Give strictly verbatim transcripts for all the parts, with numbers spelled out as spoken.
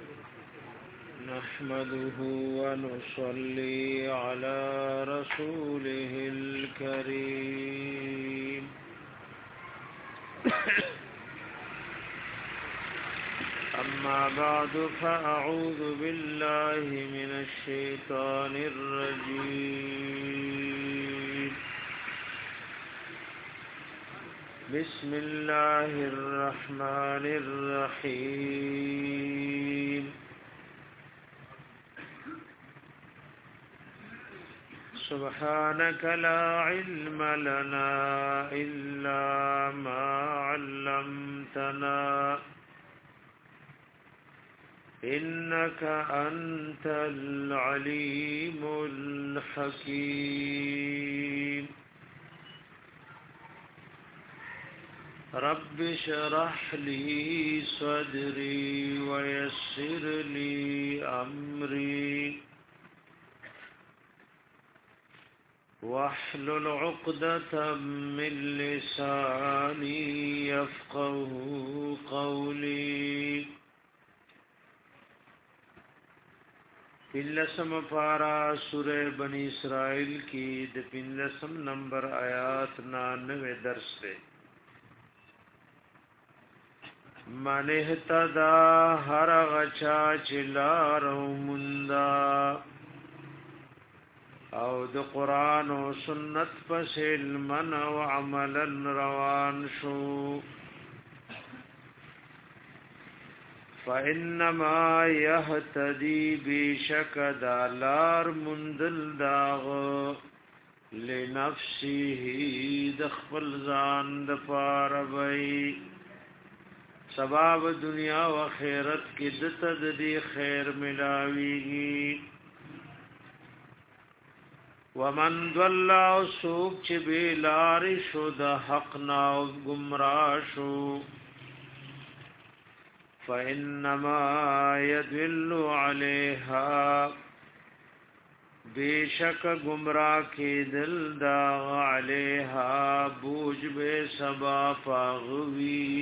نحمده ونصلي على رسوله الكريم أما بعد فأعوذ بالله من الشيطان الرجيم بسم الله الرحمن الرحيم سبحانك لا علم لنا إلا ما علمتنا إنك أنت العليم الحكيم رب اشرح لي صدري ويسر لي أمري واحلل عقدة من لساني يفقه قولي پنلسم پارا سورہ بنی اسرائیل کی د پنلسم نمبر آیات نانوے درس دے من اهتدا هر غچا چلارو مندا او د قرآن و سنت پس علمن و عملا روان شو فإنما يهتدي بشك دالار مندل داغ لنفسه دخل زان دفار بي سباب دنیا و خیرت کی دتد دی خیر ملاویگی ومن ضل سوق چ بیلار شو د حق نا گمراه شو فإنما يدل عليها بیشک گمراہ کی دل دا علیها بوج بے سبا فاغوی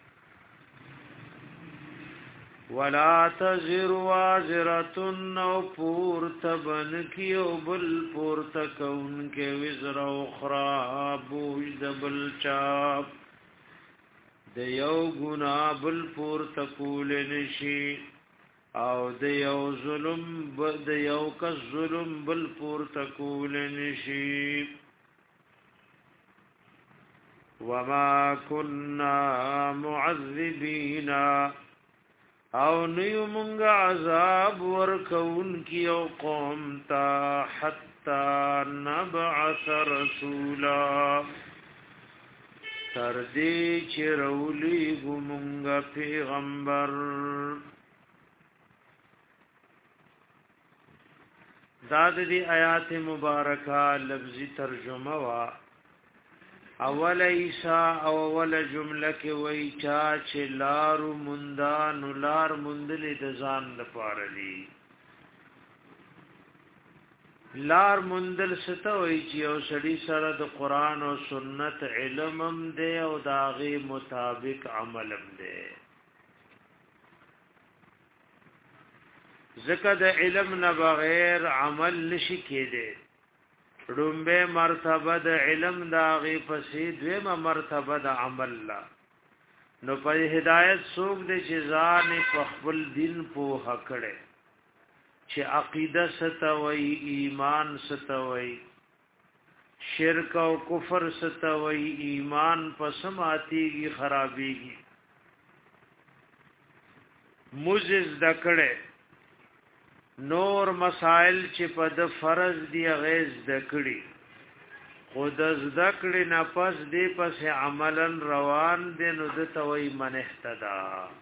ولا تزر وازرة نو پورت بن کیو بل پورت کون کے وزر اخرى بوج دبل چاپ د یو گنا بل پور تکول نشي او د یو ظلم د یو کس ظلم بل پور تکول نشي وما كنا معذبين او نیو منغ عذاب ورکون کیو قوم تا حتا نبعث رسولا تردی چرولی گمونگا پیغمبر داد دی آیات مبارکہ لفظی ترجمه وا اول عیسیٰ اول جمله کې وای چا چې لارو مندان لار مندلې د ځان لپاره دی لار مندل ستوي چې او سړي سره د قران او سنت علمم دی او داغي مطابق عملم دی زکه د علم نه بغیر عمل نشي کېده رومبه مرتبه د علم داغي پسې دویمه مرتبه د عمل لا نو په هدایت سوق د جزان په خپل دین په حقړه چې عقیده ستوي ایمان ستوي شرک او کفر ستوي ایمان پسماتيږي خرابيږي موجز دکړه نور مسائل چې په د فرض دی غیز دکړي خود از دکړي نه پس دی پس عملا روان دي نو د توي من اهتدا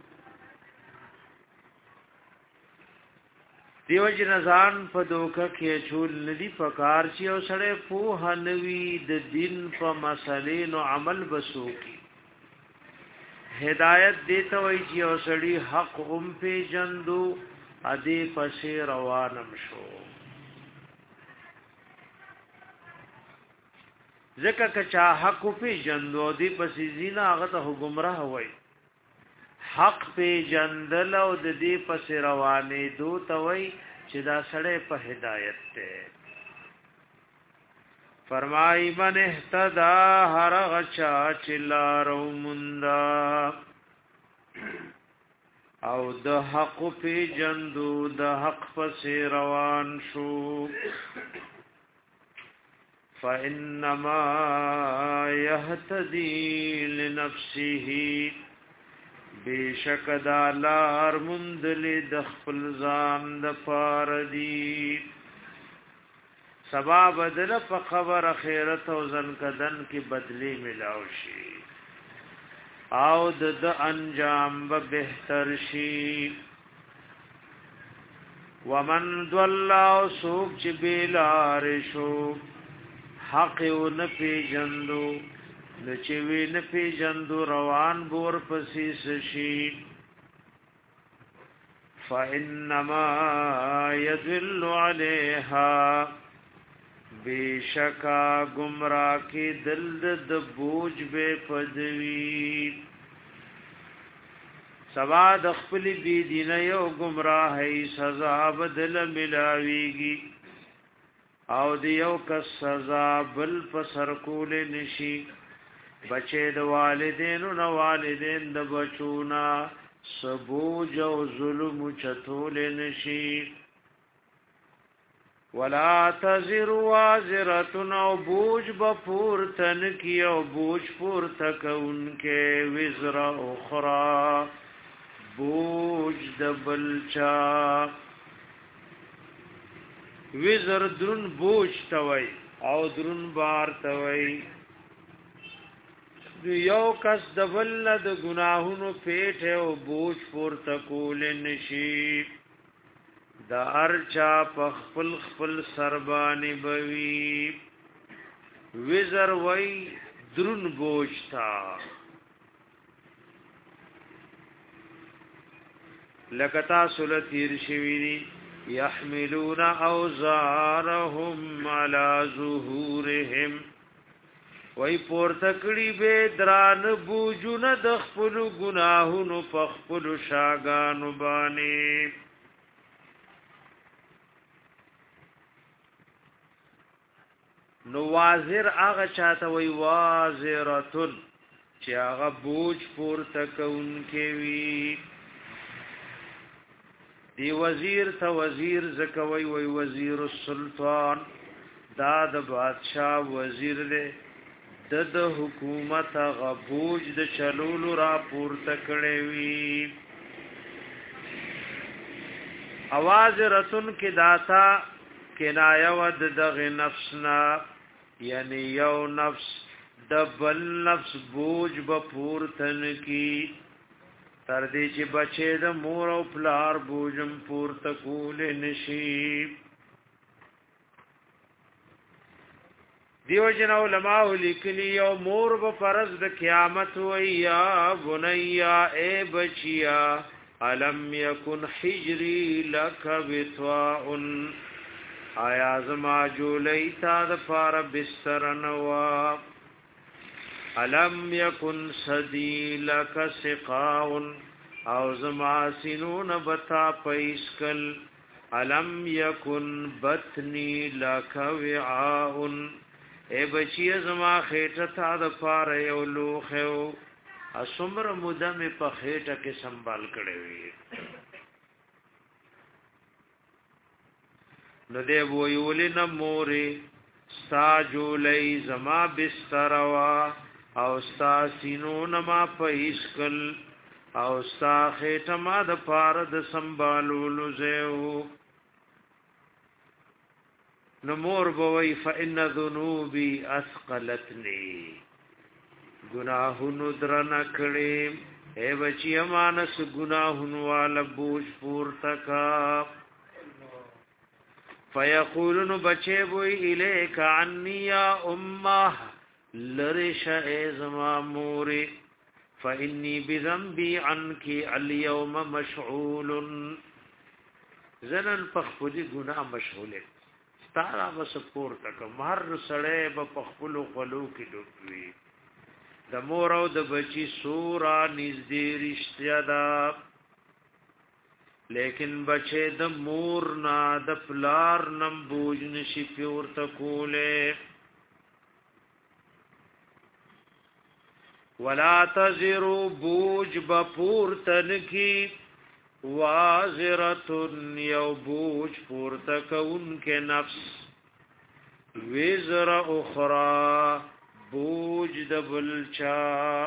دیو جنزان په دوکه کې چول ندی پکار چې او سړی په هنوي د دین په مسلې نو عمل بسو کی هدایت دیته وای چې او سړی حق هم په جندو ادي پسې روانم شو ځکه کچا حق په جندو دی پسې زینا هغه ته گمراه وای حق په جندل او د دې پس روانې دو توي چې دا سړی په هدایت ته فرمای من اهتدى هر غچا چلارو مندا او د حق په جندو د حق پس روان شو فانما يهتدي لنفسه بیشک دا لار مندل د خپل ځان د پار دی سبا بدل په خبر خیرت او زن کدن کی بدلی ملاو شي او د د انجام به بهتر شي ومن ضل او سوق چې بلار شو حق او نه پی جندو نچوی نپی جندو روان بور پسیس شی فإنما يدل عليها بیشکا گمراہ کی دل د بوج بے پدوی سوا د خپل بی دین یو گمراہی سزا بدل ملاویگی او دیو کس سزا بل پسر کول نشی بچے د والدینو نو والدین د بچونا سبوج او ظلم چتول نشی ولا تزر وازره او بوج بپور تن کی او بوج پور تک انکے وزر اخرى بوج د بلچا وزر درن بوج توي او درن بار توي یو کس د بل د گناهونو پیټ او بوج پور تکول نشي د ارچا په خپل خپل سربانی بوي وزر وای درن بوج تا لکتا سلطیر شویری يحملون اوزارهم على ظهورهم وای پور تکړی به دران بوجونه د خپل گناهونو په خپل شاګانو باندې نو وازر هغه چاته وای وازرتن چې هغه بوج پور تکون کې وی دی وزیر ته وزیر زکوي وای وزیر السلطان دا د بادشاہ وزیر دی د د حکومت غبوج د چلولو را پورته کړي وی आवाज رتن کې داتا کنایه ود دغه نفسنا یعنی یو نفس د بل نفس بوج به پورتن کی تر دې چې بچي د مور او پلار بوجم پورته کول نشي دیو جن علماء لیکلی یو مور به فرض د قیامت ویا بنیا اے بچیا علم یکن حجری لک بتواء آیا زما جولیتا د فار بستر نوا علم یکن صدی لک سقاء او زما سینون بتا پیسکل علم یکن بطنی لک وعاء اے بچی زما خیټه تا د فار یو لوخو اسمر مدم په خیټه کې سنبال کړي وي نو دې ویول نه موري ساجولې زما بستر وا او ستا سینو نما پیسکل او ستا خیټه ما د فار د سنبالولو زو نمور بوئی فإن ذنوبی اثقلتنی گناہونو درنا کڑیم اے بچی امانس گناہونو والا بوش پورتکا فیقولن بچے بوئی الیک عنی یا امہ لرش اے زماموری فإنی بذنبی عنکی اليوم مشعول زنن پخپلی گناہ مشغولے تارا بس پور تک مہر سڑے با پخپلو خلو کی ڈوبوی د مور او د بچی سورا نږدې رشتیا ده لیکن بچه د مور نا د پلار نم بوج نشي پیور تکوله ولا تزرو بوج بپور تنکی وازرت یو بوج پور تکون کے نفس وزر اخرى بوج د بلچا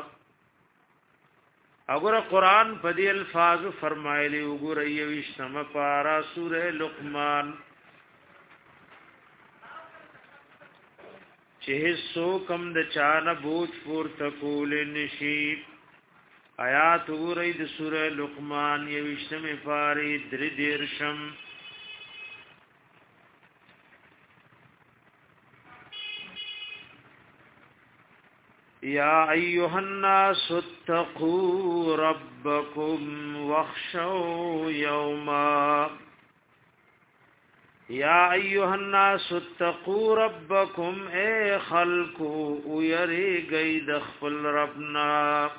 اگر قرآن پدی الفاظ فرمایلی وګور ایوش سم پارا سوره لقمان چې سو کم د چانه بوج پور تکول نشي آیات وګور د سوره لقمان ایوش سم پاری در دیرشم یا ایها الناس اتقوا ربکم واخشوا یوما یا ایها الناس اتقوا ربکم اے خلقو یریږئ د خپل ربنا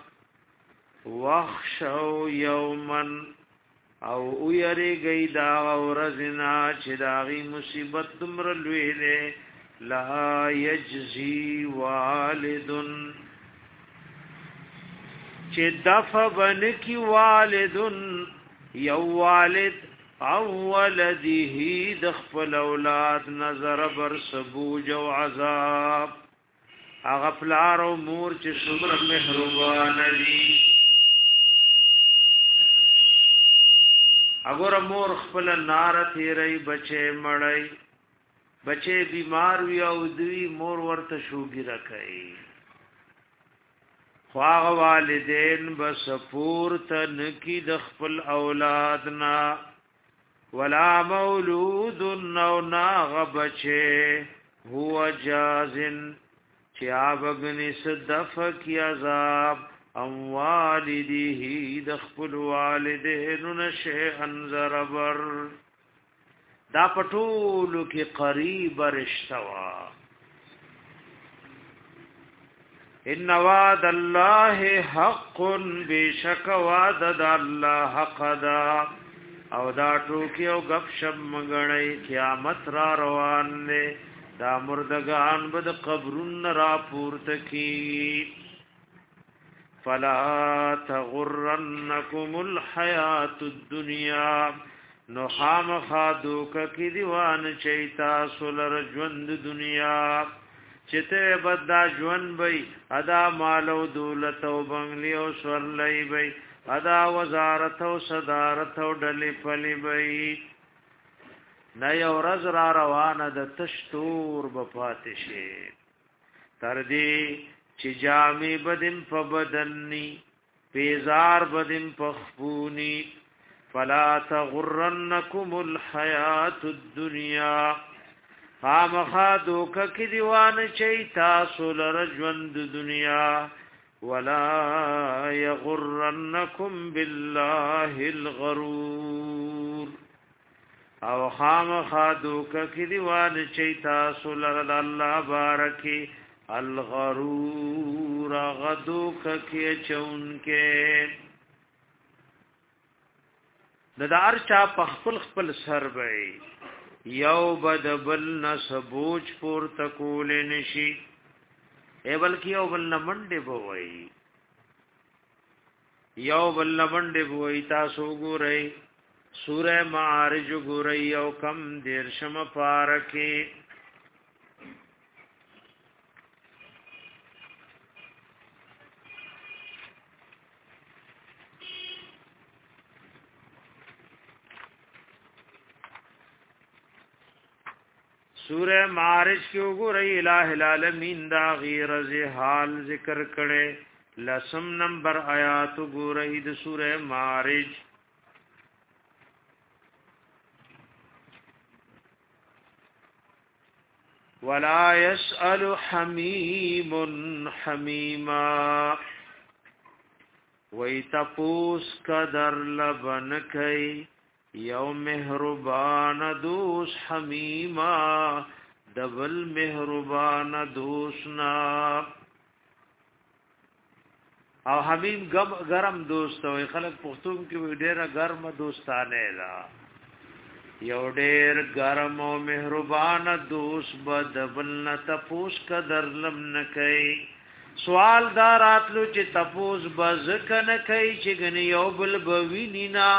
واخشوا یوما او یریږئ دا ورځنا چې داغي مصیبت دمر لوی ده لا یجزی والد چه دفع بن کی والد یو والد او ولده دخپل اولاد نظر بر سبوج و عذاب اغفلار و مور چه صبر محروبان لی اگر مور خپل نار تیرئی بچه مڑئی بچے بیمار وی او دوی مور ورته شوګی راکای خواغ والدین بس پورتن کی د خپل اولادنا ولا مولود نو ناغ بچے هو جازن چیا بغنی صدف کی عذاب ام والدیه د خپل والدین نشه انزربر دا پټولو کې قریب رشتوا ان وعد الله حق بشک وعد الله حق دا او دا ټوکی او غب شپ مګړی قیامت را روان نه دا مردگان بد قبرن را پورت کی فلا تغرنکم الحیات الدنیا نو خام خادو کی دیوان چیتا سولر ژوند دنیا چته بدا ژوند بی ادا مال او دولت او بنگلی او سورلای بی ادا وزارت او صدارت او ډلی پلی بی نه یو ورځ را روانه د تشتور بپاتشه تر دې چې جامې بدن په بدنني پیزار بدن په خپونی فلا تغرنکم الحیات الدنیا خامخا دوکا کی دیوان چی تاسو لرجوند دنیا ولا یغرنکم بالله الغرور او خامخا دوکا کی دیوان چی تاسو لرد اللہ بارکی الغرور غدوکا کی چون کے د دار چا پخپل خپل سر وي یو بدبل نسبوج پور تکول نشي ای بلکی یو بل نمنډه بوي یو بل نمنډه بوي تاسو ګورئ سوره معارج ګورئ او کم دیرشم پارکه سورہ معارج کی وګورئ الہ العالمین دا غیر ز حال ذکر کړي لسم نمبر آیات وګورئ د سورہ معارج ولا يسأل حمیم حمیما وی تپوس قدر لبن کئ یو مهربان دوس حمیما دبل مهربان دوسنا او حمیم گم گرم دوست وي خلک پښتون کې ډیره ګرم دوستانه ده یو ډیر ګرم او مهربان دوست بد بل نه تپوس قدر لم نه کوي سوال داراتلو چې تپوس بز کنه کوي چې غنی یو بل بوینینا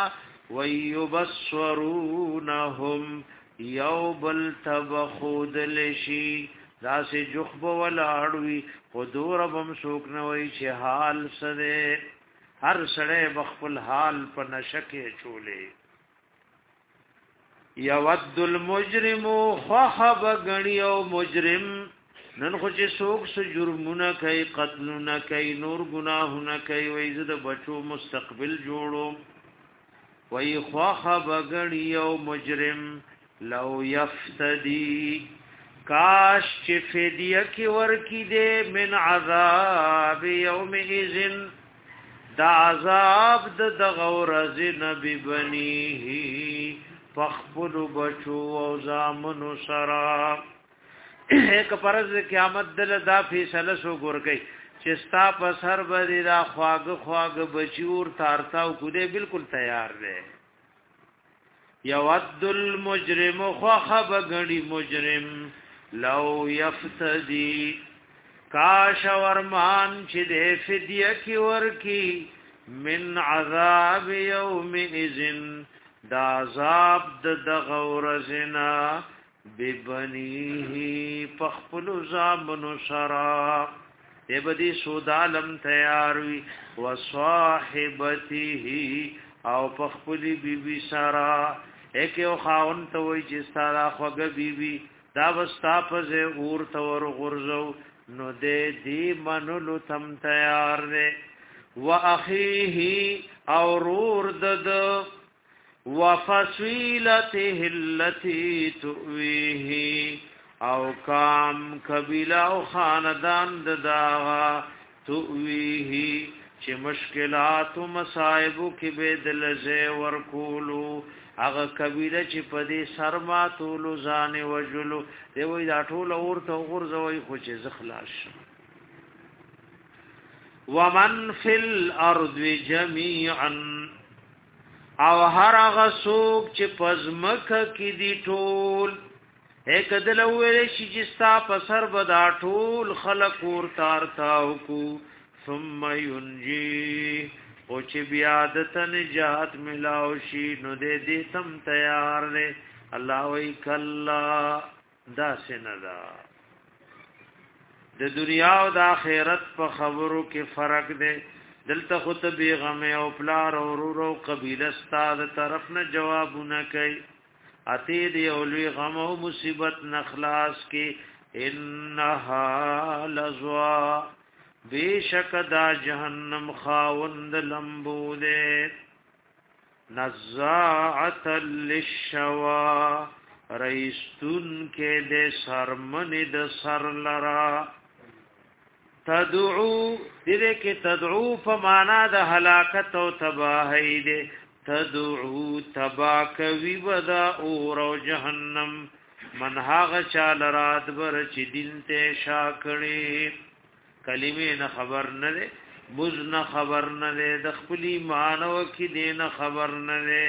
ويبصرونهم یو بل تبخود لشي داسې جخب ولاړوي خودور بم سوک نوي چې حال سره هر سړی بخپل حال په نشکه چولې یود المجرم خحب غنی او مجرم نن خو چې سوک سو جرمونه کوي قتلونه کوي نور گناهونه کوي وای زه د بچو مستقبل جوړو وای خحب غنی او مجرم لو یفتدی کاش چې فدیه کی ورکی دے من عذاب یومئذ دا عذاب د غورز نبی بنیه فخبل بچو او زامنو سرا ایک پرز قیامت دل دا فیصله سو ګور گئی چې ستا په سر باندې را خواګ خواګ بچور تارتاو کو دے بالکل تیار دے یود المجرم خخب غنی مجرم لو یفتدی کاش ورمان چې د فدیه کی ورکی من عذاب یومئذ دا عذاب د غورزنا ببنیه پخپل زامنو سرا ایبدی سودالم تیاروی وصاحبته او پخپلی بی بی سرا ایک یو خاون توی چې ستارا خوګه بی بی دا وستا پزه اور تور غرزو نو دې دی منلو تم تیار دے واخیه او رور دد وفصیلته التي تؤویه او کام قبیله او خاندان ددا تؤویه چې مشکلات او مصائب کې بدل زه ورکولو هغه قبیله چې په دې سرما طول ځان وجلو دی وای دا ټول اورته غرزوي خو چې زخلاص ومن فی الارض جميعا او هر هغه څوک چې پزمک کې دی ټول هک دل ویل شي چې ستا په سر بدا ټول خلق ور تار تاو کو ثم ينجي او چې بیا د نجات ملاو شي نو دې دې تم تیار نه الله وی کلا دا سندا د دنیا او د آخرت په خبرو کې فرق دی دلته خود بیغم او پلار او ورو او قبیله ستاد طرف نه جوابونه کوي اتی دی اولوی غم او مصیبت نخلاص کې انها لزوا بیشک دا جهنم خاوند لمبو دے نزاعت للشوا رئیستون کے دے سرمن د سر لرا تدعو دیده که تدعو فمانا د حلاکت و تباہی دے تدعو تباکوی بدا اور و جهنم منحاغ چال رات بر چی دین تے شاکڑی کلمه نه خبر نه ده بوز نه خبر نه ده د خپل ایمان او کې دین خبر نه ده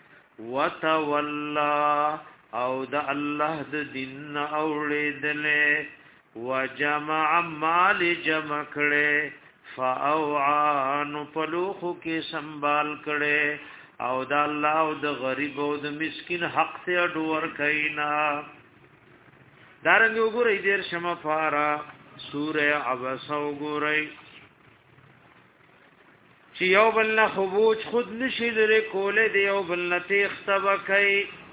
وتولى او د الله د دین اوریدله وجمع مال جمع کړي فاوعان پلوخ کې سنبال کړي او د الله او د غریب او د مسکین حق ته اډور کینا دارنګ وګورئ دیر شمه فارا سوره عبس وګورئ چې یو بل نه خبوج خود نشي لري کوله دی یو بل نه تختبکای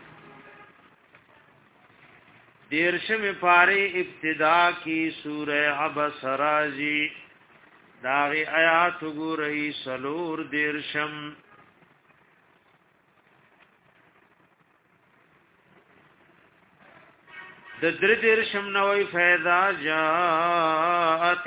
دیرشم پاره ابتدا کی سوره عبس راځي داغي آیات وګورئ سلور دیرشم د درې دیرشم نوې فیضا جاءت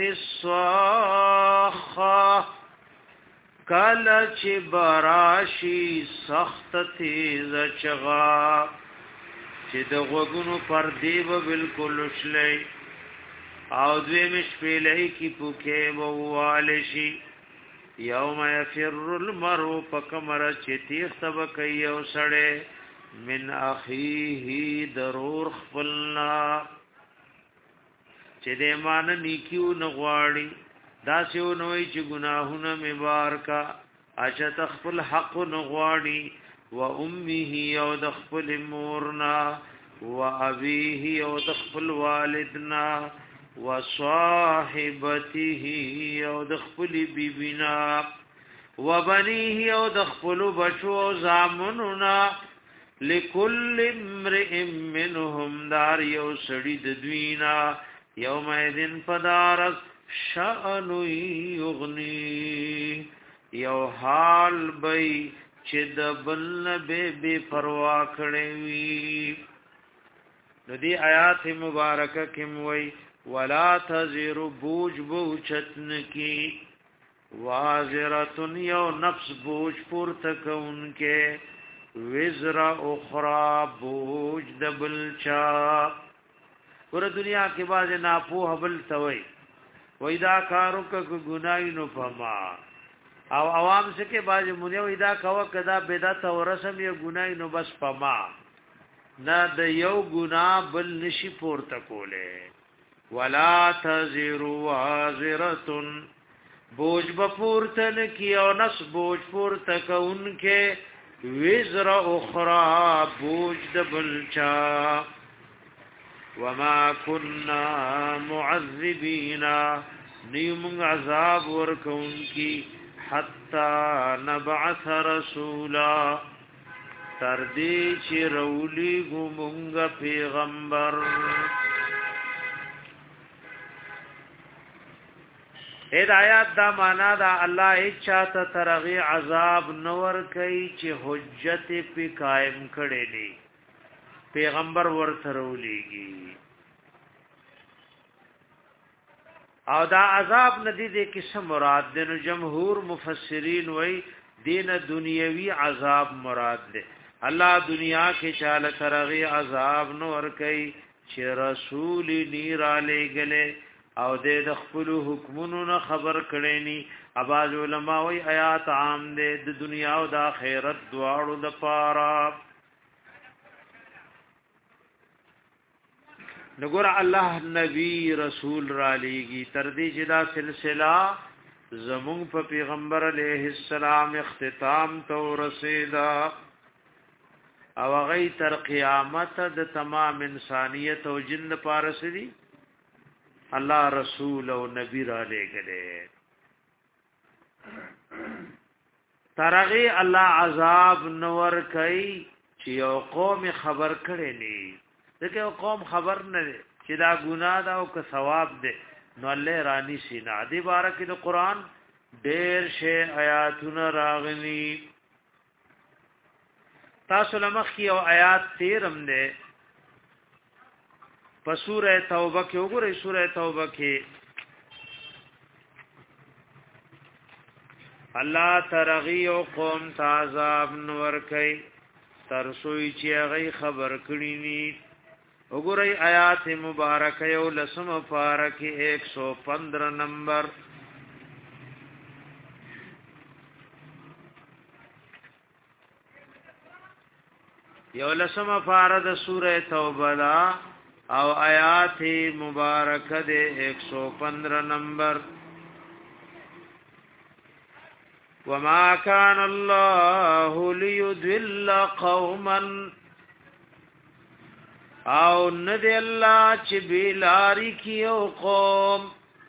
الصاخه کله چې براشي سخت تیز چغا چې د غوګونو پر دیو بالکل شلې او دوی مش پیلې کی پوکې وواله شي یوم یفر المرء فکمر چتی سبق یو سړی من اخیه ضرور خپلنا چې دې مان نیکیو نغواړي دا سیو نوې چې ګناهونه مبارکا اچا تخپل حق نغواړي و امه او د خپل مورنا و ابيه او د خپل والدنا و صاحبته او د خپل بیبینا و بنيه او د خپل بچو زامننا لكل امرئ منهم دار یو سړي د دوینا یوم اذن فدارس شأن یغنی یو حال بی چې د بل به بے پروا کړي وي نو دی آیات مبارکه کې موي ولا تزر بوج بوچتن کی وازره یو نفس بوج پور تکونکه وزر اخرى بوج دبل چا پورا دنیا کې باز ناپو حبل توي وېدا کارو ک ګناي نو فما او عوام سکه باز مونږ وېدا کوا کدا بدعت او رسم یو ګناي نو بس فما نه د یو ګنا بل نشي پورته کوله ولا تزر وازره بوج بپورتن کی او نس بوج پورته کونکه وزر اخرى بوج دبل چا وما كنا معذبين نيم عذاب وركون کی حتا نبعث رسولا تردی چی رولی گمونگ پیغمبر اید آیات دا مانا دا اللہ اچھا تا ترغی عذاب نور کئی چی حجت پی قائم کڑے لی پیغمبر ورثرولیږي او دا عذاب ندی دې کیسه مراد ده نو جمهور مفسرین وای دین دنیوي عذاب مراد ده الله دنیا کې چاله ترغي عذاب نو ور کوي چې رسول نیر علی گله او دې د خپل حکمونو نه خبر کړي ني اباظ علماء وای آیات عام ده د دنیا او د آخرت دواړو د پاره نګور الله نبی رسول را لېږي تر دې چې دا سلسله زمون په پیغمبر علیه السلام اختتام تو رسیدا او غي تر قیامت د تمام انسانیت او جن پارسدي الله رسول او نبی را لېږي ترغي الله عذاب نور کوي چې یو قوم خبر کړي ني دغه قوم خبر نه دي چې دا ګناه دا او که ثواب ده نو الله رانی سینا دی بارک د قران ډېر شی آیاتونه راغلي تاسو لمخ کی او آیات تیرم ده په سوره توبه کې وګورئ سوره توبه کې الله ترغي او قوم تعذاب نور کوي ترسوی چې هغه خبر کړی ني وګورئ آیات مبارکه یو لسم پارکه ایک سو پندرہ نمبر یو لسم پارد سورہ توبہ دا او آیات مبارکه دے ایک سو پندرہ نمبر وما كان الله ليضل قوما او ندی الله چې بیلاری کیو قوم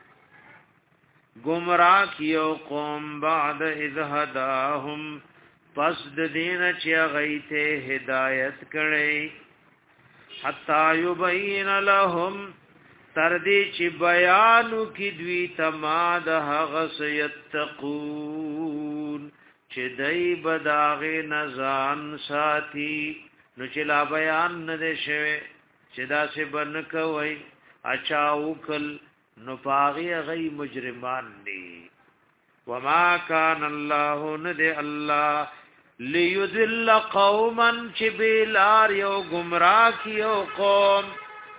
گمراه کیو قوم بعد اذ هداهم پس د دین چې غیته هدایت کړي حتا یبین لهم تر دې چې بیانو کی دوی تما د هغه یتقون چې دای بداغه نزان ساتي نو چې لا بیان نه دي شوی چې دا څه بن کوي اچا وکل نو پاغي غي مجرمان دي وما كان الله ند الله ليذل قوما چبلار یو گمراه کیو قوم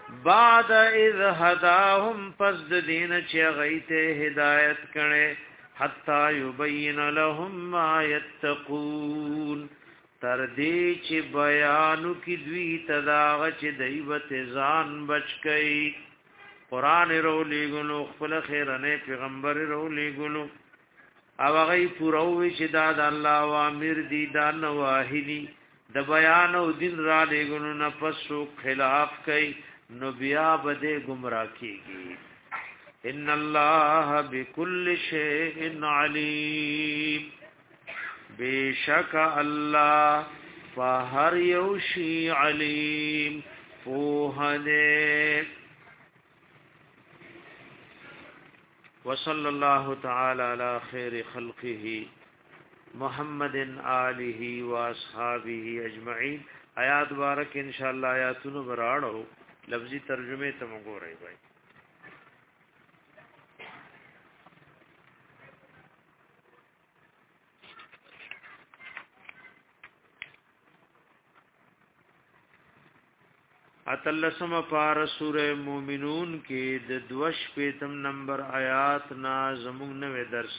بعد اذ هداهم پس د دین چې غیته هدایت کړي حتا یبین لهم ما یتقون تر دې چې بیانو کی دوی تداغ چې دیوت ځان بچ کئ قران رولې ګلو خپل خیرنه پیغمبر رولې ګلو او هغه پوروي چې دا د الله اوامر دي دا نواهی دي د بیان او دین را لګونو نه پسو خلاف کوي نو بیا بده گمراه کیږي ان الله بكل شيء عليم بیشک الله فهر یو شی علیم فوهنه وصلى الله تعالى على خير خلقه محمد آله واصحابه اجمعين آیات بارک ان شاء الله آیاتونو براړو لفظي ترجمه ته وګورئ بھائی اتلسم پار سورہ مومنون کې د دوش پیتم نمبر آیات نا زمون نوې درس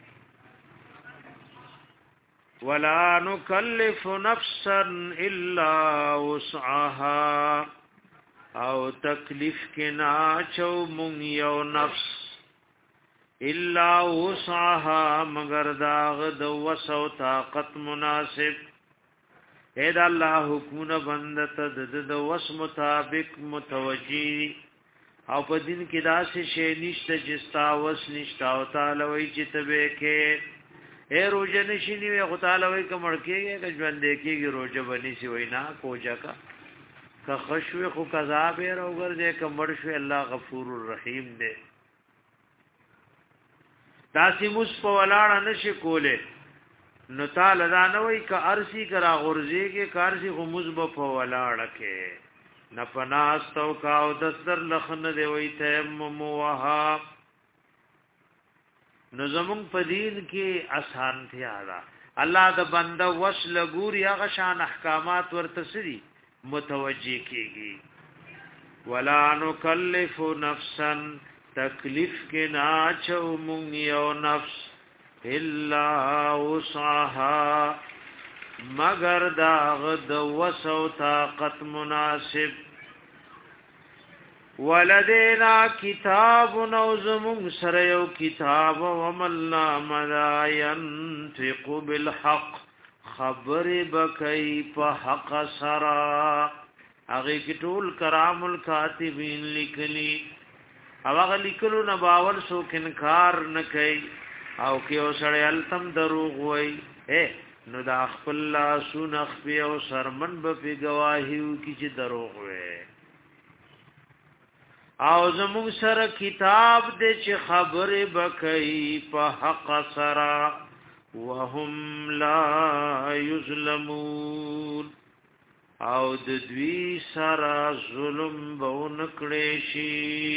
ولا نکلف نفسا الا وسعها او تکلیف کې نا چو مون یو نفس الا وسعها مگر داغ د وسو طاقت مناسب اے دا الله حکمونه بندت د د وس مطابق متوجی او په دین کې داسې شی نشته چې ستا وس نشته او تعالی وی چې تبه کې اے روزه نشینی وی تعالی وی کمر کېږي که ژوند کېږي روزه بنی سی وینا کوجا کا که خشوی خو قضا به راوګر دې کمر شو الله غفور الرحیم دې داسې مس په ولاړ نشي کوله نو تعالی دا نه وای ک ارسی کرا غرزی کې کارسی خو مزب په ولاړه کې نه پناستو کا او دستر لخن دی وای تیمم وها نو زمون په دین کې آسان تھیا دا الله د بنده وصل ګوري هغه شان احکامات ورته سری متوجی کیږي ولا نکلف نفسا تکلیف کې ناچو مونږ یو نفس الا وسعها مگر داغ د وسو طاقت مناسب ولدینا کتاب نوزمون سره یو کتاب وملنا مدا ينطق بالحق خبر بکئی په حق سرا هغه کټول کرام الکاتبین لیکلی هغه لیکلو نه باور سو انکار نه کوي او کې اوسړی التم دروغ وای اے نو دا خپل سن خفي او شرمن به په گواهیو کې چې دروغ وای او زموږ سره کتاب دې چې خبره بکئی په حق سره وهم لا یظلمون او د دوی سره ظلم به نکړي شي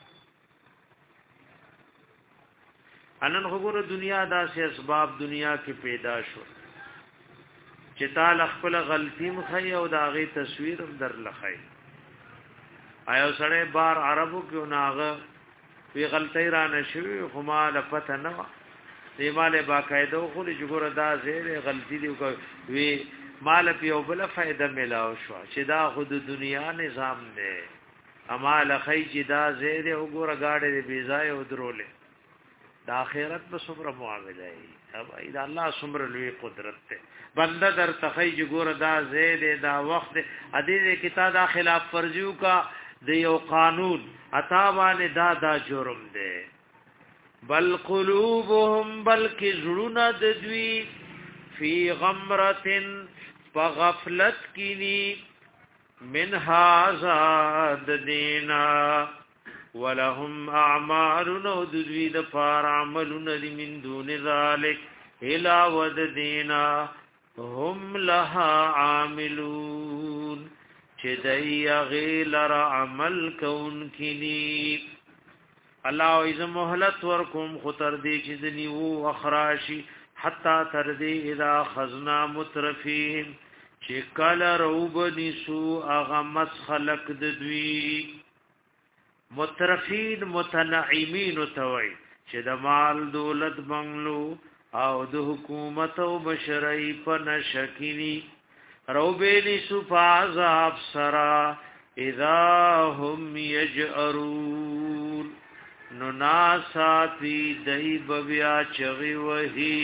انن خبره دنیا داسې اسباب دنیا کې پیدا شو چې تعالی خپل غلطی مخې او داغه تصویر هم در لخای آیا سره بار عربو کې ناغه وی غلطی را نشوي خو ما لپته نه دیواله باقاعده خو لږه دا زیره غلطی دی وی مال په یو بل فائدہ ملاو شو چې دا خود دنیا نظام دی امال خی چې دا زیره وګوره گاډي بي ځای او درولې د اخرت په صبر معاملې اب اې الله صبر لوی قدرت ته بنده در تخیج ګور دا زید دا وخت ادي کتاب دا خلاف فرضیو کا د یو قانون عطا باندې دا دا جرم دی بل قلوبهم بلک زړونه د دوی فی غمرتن فغفلت کینی من هذا دینا ولهم اعمال ودوی د فار عملون من دون ذلك الى وددینا هم لها عاملون چې دای غیلر عمل کون کینی الله ایز مهلت ورکم خطر دی چې دنیو اخراشی حتا تر دی اذا خزنا مترفین چې کله روب نسو اغه مسخلق د دوی مترفین متنعمین توي چې د مال دولت بنگلو او د حکومت او بشرۍ په نشکینی روبیلی سپازاب سرا اذا هم یجئرون نو ناساتی دی ببیا چغی وحی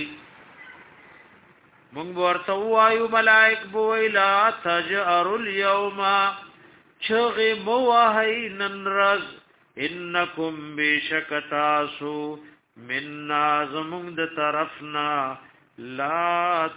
مونږ ورته وایو ملائک بوئی لا تجئروا اليوم چغی موحی ننرز انکم بشکتاسو من نازمون د طرفنا لا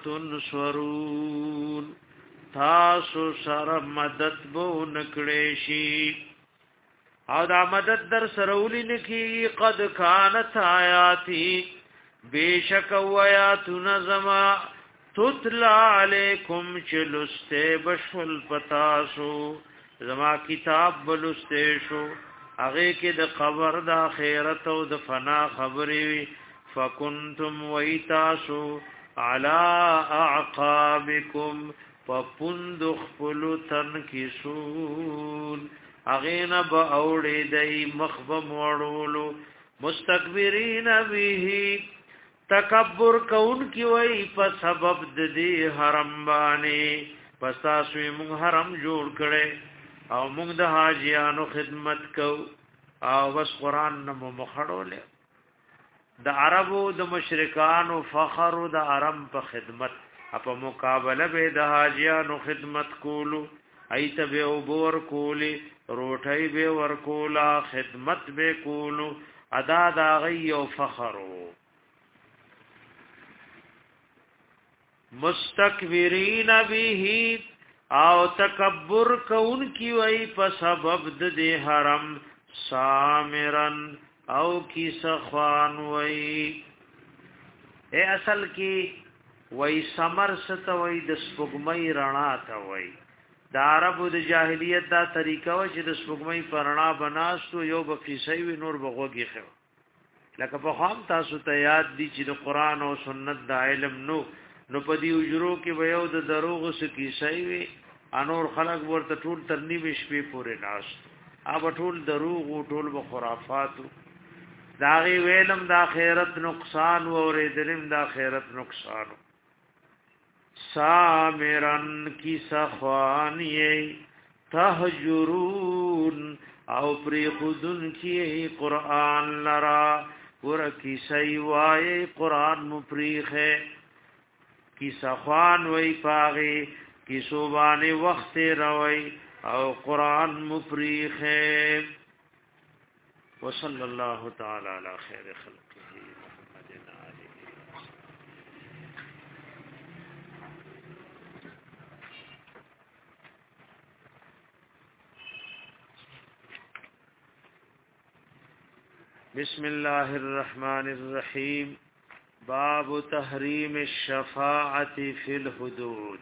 تنصرون تاسو سره مدد بو نکړې شي او دا مدد در سرولی نکی قد کانت آیاتی بیشک ویات نظما تتلا علیکم چلستے بشل پتاسو زما کتاب بلستے شو اغه کې د قبر د آخرت او د فنا خبرې فکنتم ویتاسو علی اعقابکم فپند خپلتن کیسون اغه نه به اوړې دای مخبم وړولو مستكبرین به تکبر کون کی وای په سبب د دې حرم باندې پستاسو موږ حرم جوړ کړي او موږ د حاجیانو خدمت کو او بس قران نمو مخړول د عربو د مشرکانو فخر د عرب په خدمت په مقابله به د حاجیانو خدمت کولو ایت به او بور کولی روټي به ور کولا خدمت به کولو ادا دا غي او فخرو مستكبرین به او تکبر کون کی وای په سبب د دې حرم سامرن او کی سخوان وای اے اصل کی وای سمر ست وای د سپګمۍ رڼا ته وای د عربو د جاهلیت دا طریقه و چې د سپګمۍ پر رڼا بناستو یو بفیسي وی نور بغوږی خو لکه په خام تاسو ته یاد دي چې د قران او سنت د علم نو نو په دې اجرو کې به یو د دروغ سکی شي وي انور خلق ورته ټول ترنیب شپې پورې ناس اب ټول دروغ او ټول خرافات داغي ویلم د آخرت نقصان و اوریدلم د آخرت نقصان سامرن کی سخوانی تهجرون او پری خودن کی قرآن لرا ورکی سیوائے قرآن مپریخ ہے کی سخوان وی پاغی کی صوبان وقت روی او قرآن مپریخ ہے وصلی اللہ تعالی علی خیر خلقه محمد آلہ بسم اللہ الرحمن الرحیم باب تحریم الشفاعت فی الحدود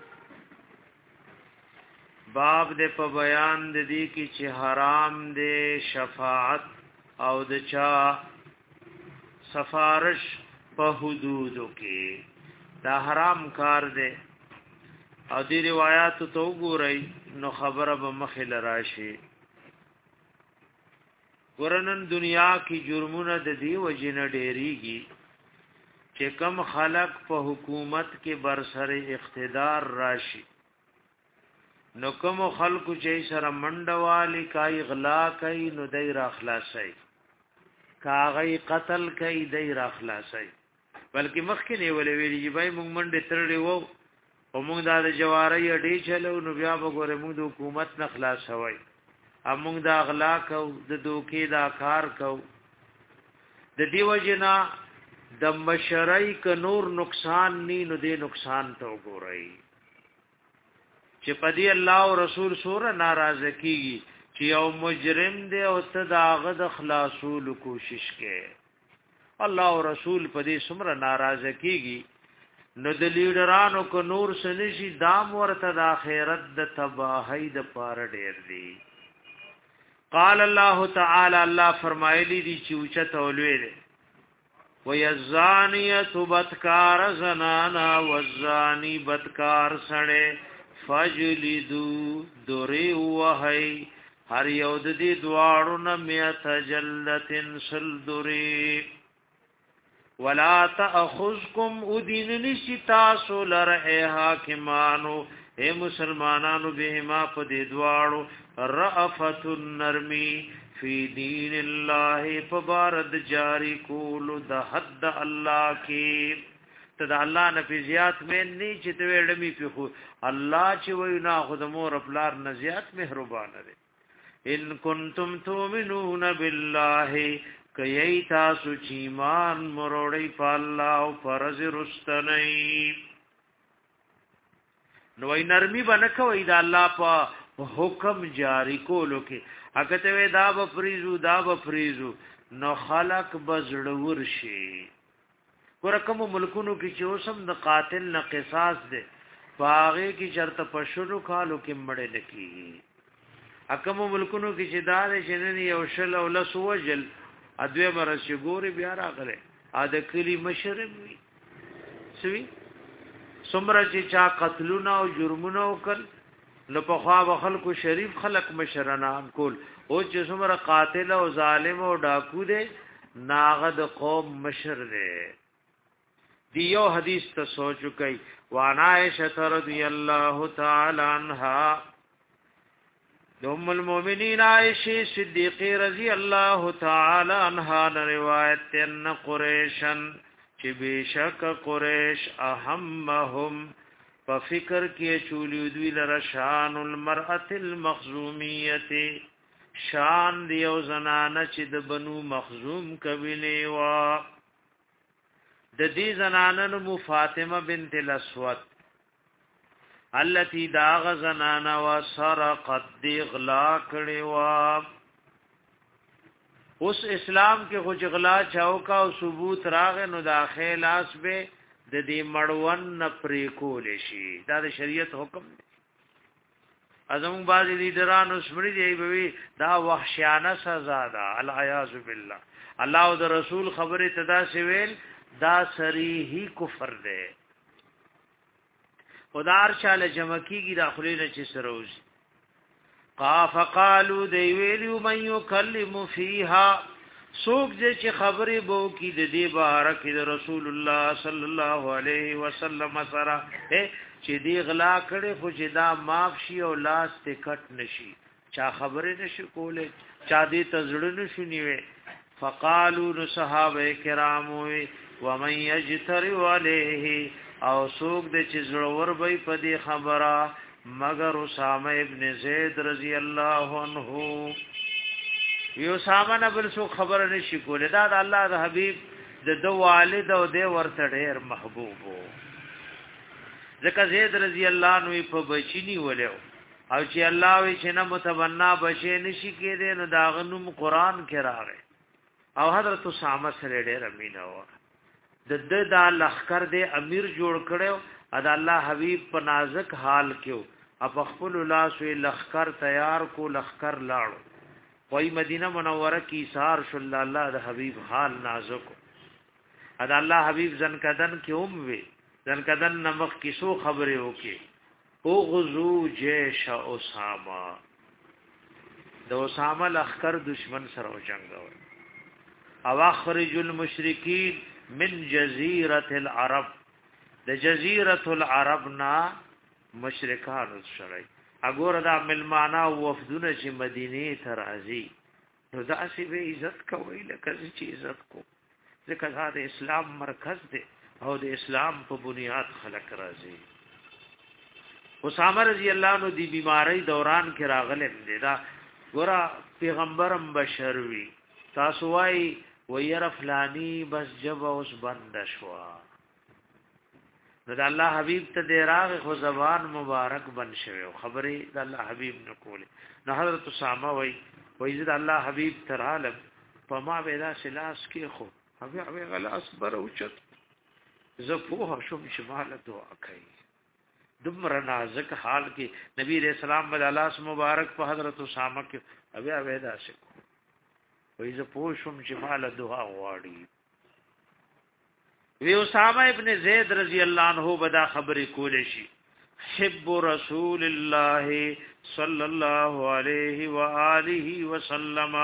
باب دې په بیان د دې کې چې حرام دې شفاعت او د چا سفارش په حدودو کې دا حرام کار دې او دې روایت ته وګورئ نو خبره به مخې لراشي ورنن دنیا کی جرمونه د دې وجنه ډېریږي چې کم خلق په حکومت کې برسره اقتدار راشي نو کوم خلقو چې سره منډوالی کای غلا کای نو دای را خلاصای کاغی قتل کای دای را خلاصای بلکې مخکې نه ولې ویلې چې بای موږ منډه ترړې وو او موږ دا د جواری اډې چلو نو بیا وګوره موږ د حکومت نه خلاص وای ا موږ دا غلا کو د دوکې دا کار کو د دیو جنا د مشرای ک نور نقصان ني نو دې نقصان ته وګورئ چې پدی الله او رسول سره ناراضه کیږي چې یو مجرم دی او تداغه د خلاصول کوشش کوي الله او رسول پدی سره ناراضه کیږي نو د لیډرانو کو نور سنشي دام ورته د اخرت د تباہی د پار ډیر دی قال الله تعالی الله فرمایلی دی چې اوچت اولوی دی وَيَزَّانِيَةُ بَدْكَارَ زَنَانَا وَالزَّانِي بَدْكَار سَڑے فَجْلِدُوا دُرِي وَحَي هر یو د دې دواړو نه مئات جلتن سلدری ولا تاخذكم ادین نشی تاسو لر اے حاکمانو اے مسلمانانو بهما په دې دواړو رأفت النرمی فی دین الله فبارد جاری کول د حد الله کی ته د الله نه په زیات مې نه چې ته وړمې په خو الله چې وای نه خود مور خپلار نه زیات مهربان دی ان کنتم تؤمنون بالله کای تاسو چې ایمان مروړی په الله او فرض رستنی نو ای نرمی باندې کوي دا الله په حکم جاری کولو کې هغه ته دا به فریزو دا به فریزو نو خلق بزړور شي ورکم ملکونو کې چې اوسم د قاتل نه قصاص ده باغې کې چرته پښونو کالو کې مړې لکی اکم ملکونو کې چې دار شنن یو شل او لس وجل ادوی مرش ګوري بیا راغله ا د کلی مشرب وي سوي سمره چې چا قتلونه او جرمونه وکړ نو په خوا خلکو شریف خلق مشرانان کول او چې سمره قاتل او ظالم او ډاکو دي ناغد قوم مشر دي دیو حدیث ته سوچ کوي وانا عائشہ رضی الله تعالی عنها ام المؤمنین عائشہ صدیقہ رضی اللہ تعالی عنها روایت ان قریشن چې بشک قریش اهمهم په فکر کې چولی دوی لره شان المرأه المخزومیه شان دیو زنانه چې د بنو مخزوم قبیله وا د دې زنانه نو فاطمه بنت الاسود التي داغ زنانا و سرقت دی غلا کړي وا اوس اسلام کې خو غلا چاوکا او ثبوت راغ نو داخل اس به د دې مړون نه پرې کول شي دا د شریعت حکم دی ازم باز لیډرانو سمري دی وی دا وحشیانه سزا ده العیاذ بالله الله او د رسول خبره تدا سویل دا صریحی کفر ده خدار شاله جمع کیږي داخلي چې سروز قاف قالو دی ویلو من یکلم فیها سوق دې چې خبرې بو کی د دې بارک د رسول الله صلی الله علیه وسلم سره چې دی غلا کړي خو چې دا معاف شي او لاس ته کټ نشي چا خبرې نشي کوله چا دې تزړه نشي نیوي فقالو صحابه کرام و من یجتر علیه او سوق د چې زړور وي په دې خبره مگر اسامه ابن زید رضی الله عنه یو سامان بل سو خبر نشي کوله دا د الله د حبيب د دو والد او د ورته ډېر محبوب وو ځکه زید رضی الله عنه په بچینی ولو او چې الله وی چې نه متبنا بچی نشي کېده نو دا غنوم قران کې راغی او حضرت اسامه سره ډېر امینه و د د د لخر د امیر جوړ کړو ادا الله حبیب په نازک حال کې اپ خپل لاس وی لخر تیار کو لخر لاړو وای مدینه منوره کې سار صلی الله د حبیب حال نازک ادا الله حبیب زنکدن کې اوم وی زنکدن نمخ کې سو خبره وکي او غزو جيش اسامه د اسامه لخر دشمن سره جنگاو او اخرج المشرکین من جزیرة العرب د جزیرة العرب نا مشرکان شړای اګور دا ملمانا وفدونه چې مدینه ته راځي نو دا سی به عزت کوي لکه چې عزت کو ځکه دا د اسلام مرکز دی او د اسلام په بنیاد خلق راځي اسامه رضی الله عنه دی بیماری دوران کې راغله دی دا ګور پیغمبرم بشر وی تاسو وايي وير فلانی بس جب اوس بند شوا نو د الله حبیب ته د راغ خو زبان مبارک بن شوی خبره د الله حبیب نه کوله نو حضرت اسامه وای وای د الله حبیب ترالم پما ویلا سلاس کې خو هغه هغه غلاس بر اوچت زه په شوم شمال دعا کوي دمر نازک حال کې نبی رسول الله صلی الله علیه مبارک په حضرت اسامه کې هغه ویدا شي وې زه پوښوم چې مال دعا غواړي وی اسامه ابن زید رضی الله عنه بدا خبرې کولې شي حب رسول الله صلی الله علیه و آله وسلم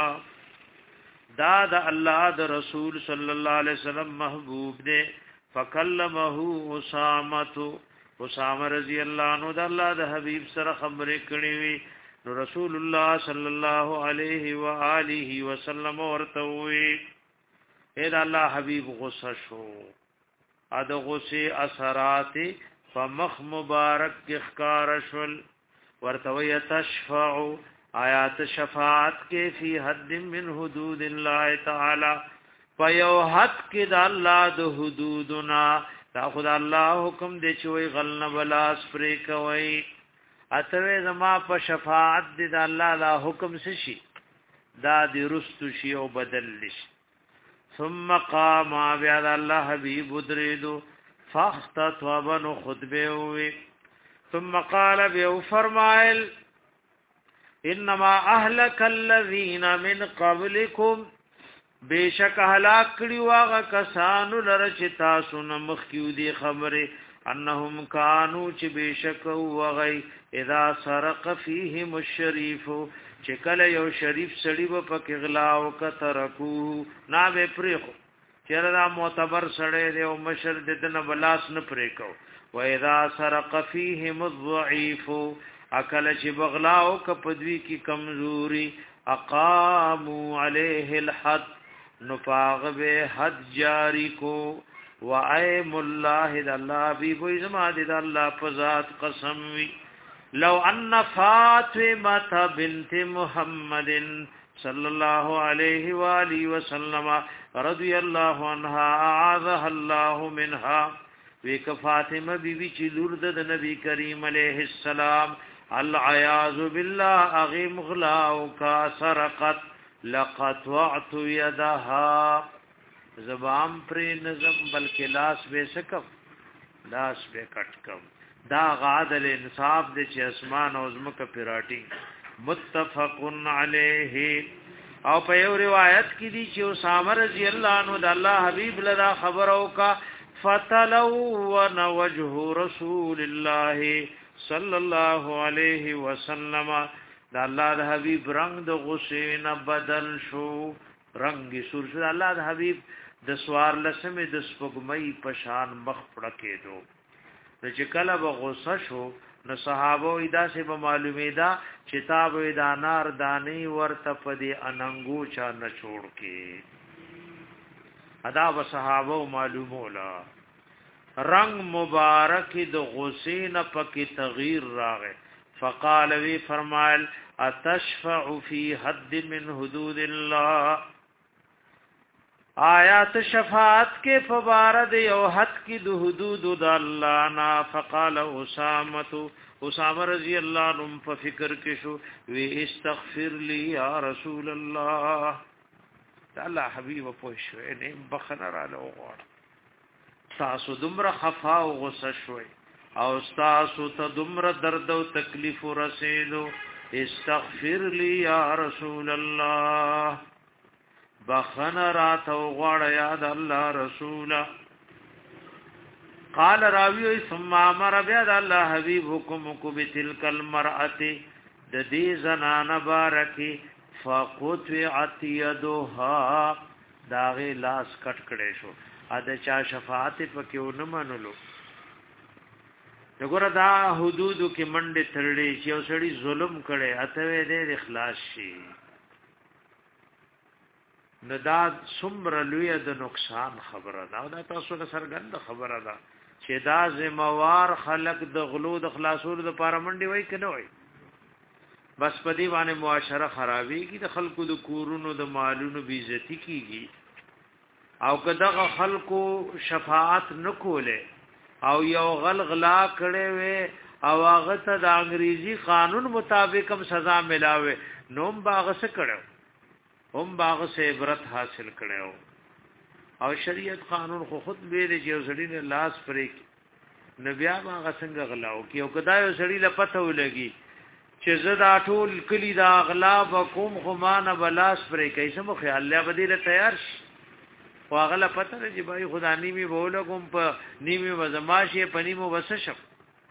دا د الله د رسول صلی الله علیه وسلم محبوب دے فکلمه اسامه اسامه رضی الله عنه د الله د حبیب سره خبرې کړې وی نو رسول الله صلی الله علیه و آله وسلم ورته وی اے د الله حبیب غصه شو ا د غصه اثرات فمخ مبارک اخکار شل ورتوی تشفع آیات شفاعت کې فی حد من حدود الله تعالی فیو حد کې د الله د حدودنا دا خدای الله حکم دی چې وی غلن بلاس پرې کوي اتوی زما په شفاعت د الله لا حکم شي دا د رستو شی او بدل شي ثم قام بیا د الله حبیب درېدو فاختطب خطبه وی ثم قال بيو فرمائل انما اهلك الذين من قبلكم بیشک هلاک کړي واغه کسانو لره چې تاسو نه مخکیو دي خبره انهم كانوا چې بیشک وغي اذا سرق فيهم الشريف چې کله یو شریف سړی په پک غلا او کترکو نا به پریخو چیرې دا معتبر سړی دی او مشر د نه بلاس نه پریکو و اذا سرق فيهم الضعيف اکل چې بغلا او کپدوی کی کمزوری اقاموا عليه الحد نفاغ به حد جاری کو و ايم الله د الله بي وي زما د الله په ذات قسم وي لو ان فاطمه بنت محمد صلى الله عليه واله وسلم رضي الله عنها اعاذها الله منها وک فاطمه بیبی چې لور د نبی کریم علیه السلام العیاذ بالله اغم غلا او کا سرقت لقطعت يدها زبام پر نظم بلکې لاس به سکم لاس به کټ کم دا غادل انصاف د چې اسمان او زمکه پیراټي متفق علیه او په یو روایت کې دي چې اسامه رضی الله عنه د الله حبیب لرا خبرو کا فتلون وجه رسول الله صلی الله علیه وسلم دا الله د حبیب رنگ د غصې نه بدل شو رنگ سور شو الله د حبیب د سوار لسمه د سپګمۍ پشان مخ پړکې دو نو چې کله به غصه شو نو صحابه ادا سے به معلومه دا کتاب ادا نار دانی ورته پدې اننګو چا نه چھوڑ کې ادا و صحابه معلومولا رنگ مبارک د غصې نه پکې تغییر راغی فقال وی فرمایل اتشفع فی حد من حدود الله آیات شفاعت کے فبارد یو حد کی دو حدود دا اللہ نا فقال اسامتو اسامہ رضی اللہ عنہ ففکر کشو وی استغفر لی یا رسول اللہ اللہ حبیب پوشو انیم بخنا را لو غوار تاسو دمر خفا و غصه شوی او تاسو تا دمر درد و تکلیف و رسیدو استغفر لی یا رسول اللہ بخنا رات او غړ یاد الله رسولا قال راوی ثم امر بیا د الله حبیب حکم کو بتلک المرأه د دې زنانه بارکی فقطعت يدها داغه لاس کټ کړي شو ا د چا شفاعت پکې ونه منلو دغه دا حدود کې منډه ترړي چې اوسړي ظلم کړي اته دې اخلاص شي نو دا څومره لوی د نقصان خبره ده دا تاسو له سرګند خبره ده چې دا زموار خلق د غلو د خلاصولو د پاره منډي وای کنه وای بس په دې باندې معاشره خرابېږي د خلکو د کورونو د مالونو بی عزتی کیږي او کداغه خلکو شفاعت نکوله او یو غلغلا کړي وي او هغه ته د انګریزي قانون مطابق هم سزا ملاوي نوم باغ څه کړو هم باغ سے عبرت حاصل کړو او شریعت قانون خو خود به دې چې سړی نه لاس پرې نبي باغ څنګه غلاو کی او کدا یو سړی له پته ولګي چې زدا ټول کلی دا غلا وکوم خو مان بلاس پرې کیسه مو خیال له بدیله تیار شي واغله پته چې بای خدا نیمه بوله کوم په نیمه وزماشه پنیمو وسشم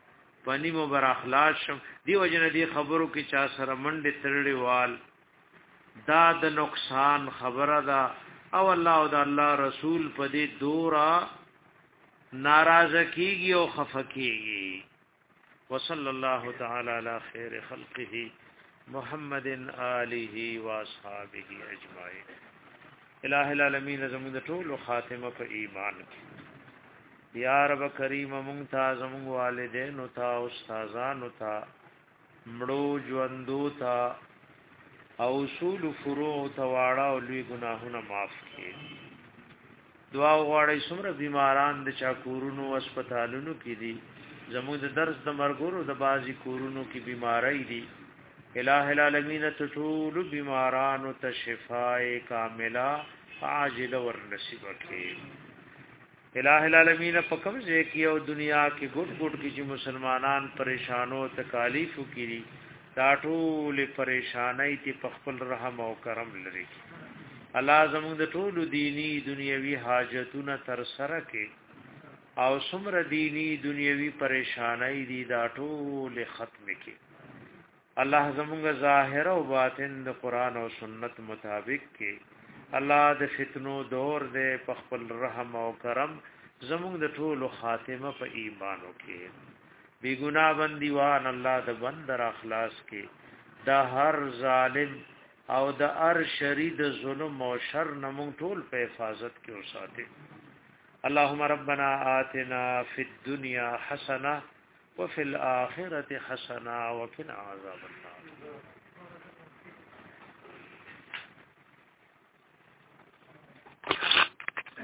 پنی مو بر اخلاص شم دی وجنه دی خبرو کې چا سره منډه ترړي وال دا د نقصان خبره ده او الله او د الله رسول په دې دورا ناراض کیږي او خفقيږي. وصلی الله تعالی علی خیر خلقه محمد آله و اصحابہ اجمعین. الہ العالمین زمون د ټول خاتمه په ایمان کې. یا رب کریم ممتاز زمون والدین او تا استادان او تا مړو ژوندو تا او اصول فروع تواړه او لوی ګناهونه معاف کړي. دعا غواړی څومره بیماران د چا کورونو هسپتالونو کې دي زموږ د درس د مرګورو د بازي کورونو کې بیماری دي. الہ العالمین تطول بیماران او تشفاء کامله عاجل ور نصیب کړي. الہ العالمین په کوم ځای کې او دنیا کې ګډ ګډ کې چې مسلمانان پریشانو تکالیف کړي دا ټول پریشانای تی په خپل رحم او کرم لري. الله زموږ د ټولو دینی دنیوي حاجتونه تر سره کې او څومره دینی دنیوي پریشانای دي دا ټول ختم کې. الله زموږ ظاهر او باطن د قران او سنت مطابق کې الله د فتنو دور دې په خپل رحم او کرم زموږ د ټولو خاتمه په ایمان وکړي. بی گناہ بندیوان الله د بندر اخلاص کې دا هر ظالم او د هر شرید ظلم او شر نمون ټول په حفاظت کې اوساته. اللهم ربنا آتنا فی الدنيا حسنه وفي الاخره حسنه وقنا عذاب النار.